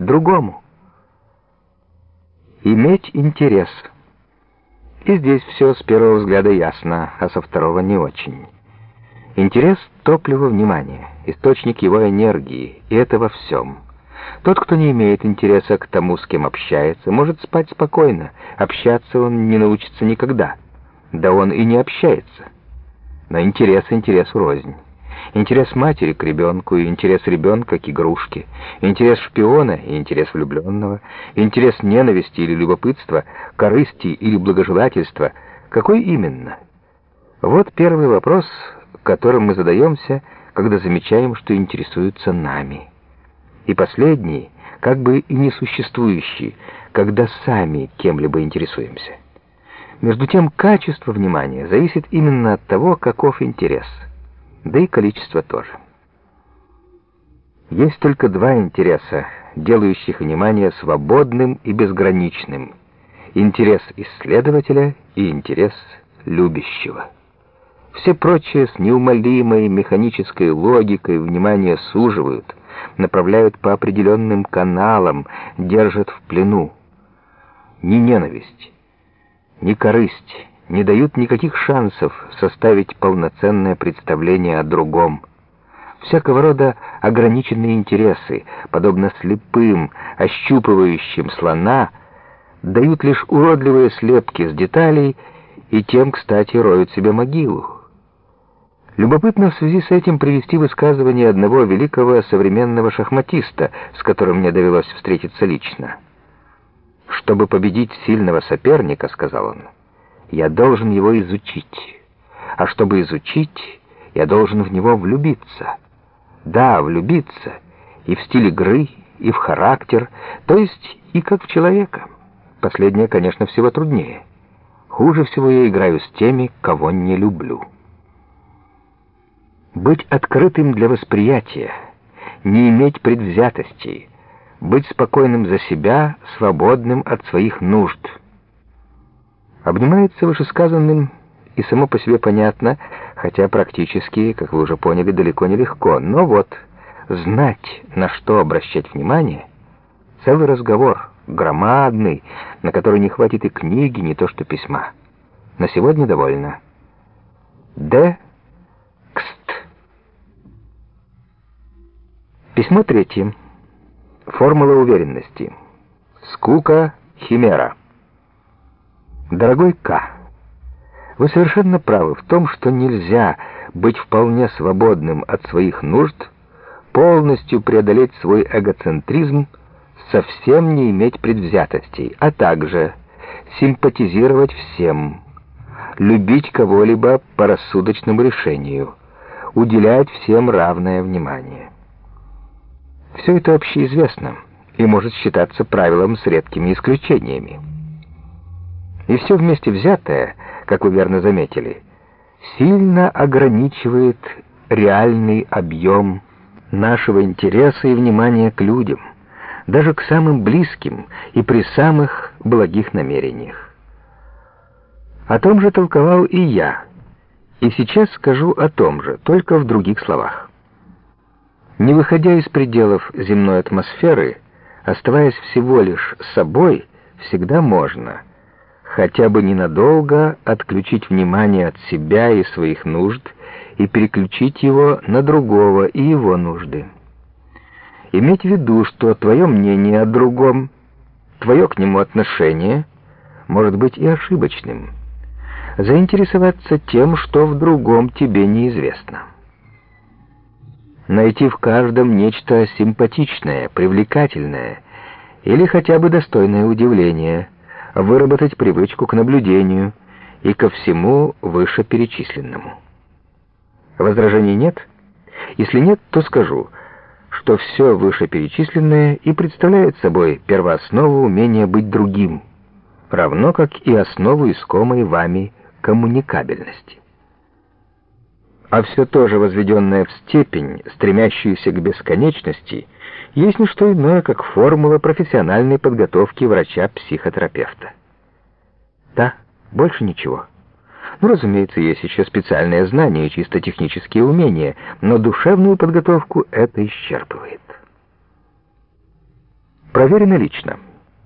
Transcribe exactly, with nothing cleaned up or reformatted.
другому. Иметь интерес. И здесь все с первого взгляда ясно, а со второго не очень. Интерес — топливо внимания, источник его энергии, и это во всем. Тот, кто не имеет интереса к тому, с кем общается, может спать спокойно, общаться он не научится никогда. Да он и не общается. Но интерес интересу рознь. Интерес матери к ребенку, и интерес ребенка к игрушке, интерес шпиона и интерес влюбленного, интерес ненависти или любопытства, корысти или благожелательства. Какой именно? Вот первый вопрос, которым мы задаемся, когда замечаем, что интересуются нами. И последний, как бы и несуществующий, когда сами кем-либо интересуемся. Между тем, качество внимания зависит именно от того, каков интерес. Да и количество тоже. Есть только два интереса, делающих внимание свободным и безграничным. Интерес исследователя и интерес любящего. Все прочие с неумолимой механической логикой внимание суживают, направляют по определенным каналам, держат в плену. Ни ненависть, ни корысть не дают никаких шансов составить полноценное представление о другом. Всякого рода ограниченные интересы, подобно слепым, ощупывающим слона, дают лишь уродливые слепки с деталей и тем, кстати, роют себе могилу. Любопытно в связи с этим привести высказывание одного великого современного шахматиста, с которым мне довелось встретиться лично. «Чтобы победить сильного соперника, — сказал он, — я должен его изучить. А чтобы изучить, я должен в него влюбиться. Да, влюбиться и в стиль игры, и в характер, то есть и как в человека. Последнее, конечно, всего труднее. Хуже всего я играю с теми, кого не люблю». Быть открытым для восприятия, не иметь предвзятостей, быть спокойным за себя, свободным от своих нужд. Обнимается вышесказанным и само по себе понятно, хотя практически, как вы уже поняли, далеко не легко. Но вот, знать, на что обращать внимание, целый разговор, громадный, на который не хватит и книги, не то что письма. На сегодня довольно. Д. Письмо третье. Формула уверенности. Скука — химера. Дорогой К., вы совершенно правы в том, что нельзя быть вполне свободным от своих нужд, полностью преодолеть свой эгоцентризм, совсем не иметь предвзятостей, а также симпатизировать всем, любить кого-либо по рассудочному решению, уделять всем равное внимание. Все это общеизвестно и может считаться правилом с редкими исключениями. И все вместе взятое, как вы верно заметили, сильно ограничивает реальный объем нашего интереса и внимания к людям, даже к самым близким и при самых благих намерениях. О том же толковал и я, и сейчас скажу о том же, только в других словах. Не выходя из пределов земной атмосферы, оставаясь всего лишь собой, всегда можно, хотя бы ненадолго, отключить внимание от себя и своих нужд и переключить его на другого и его нужды. Иметь в виду, что твое мнение о другом, твое к нему отношение может быть и ошибочным. Заинтересоваться тем, что в другом тебе неизвестно. Найти в каждом нечто симпатичное, привлекательное или хотя бы достойное удивления, выработать привычку к наблюдению и ко всему вышеперечисленному. Возражений нет? Если нет, то скажу, что все вышеперечисленное и представляет собой первооснову умения быть другим, равно как и основу искомой вами коммуникабельности. А все то же, возведенное в степень, стремящуюся к бесконечности, есть не что иное, как формула профессиональной подготовки врача-психотерапевта. Да, больше ничего. Ну, разумеется, есть еще специальные знания и чисто технические умения, но душевную подготовку это исчерпывает. Проверено лично.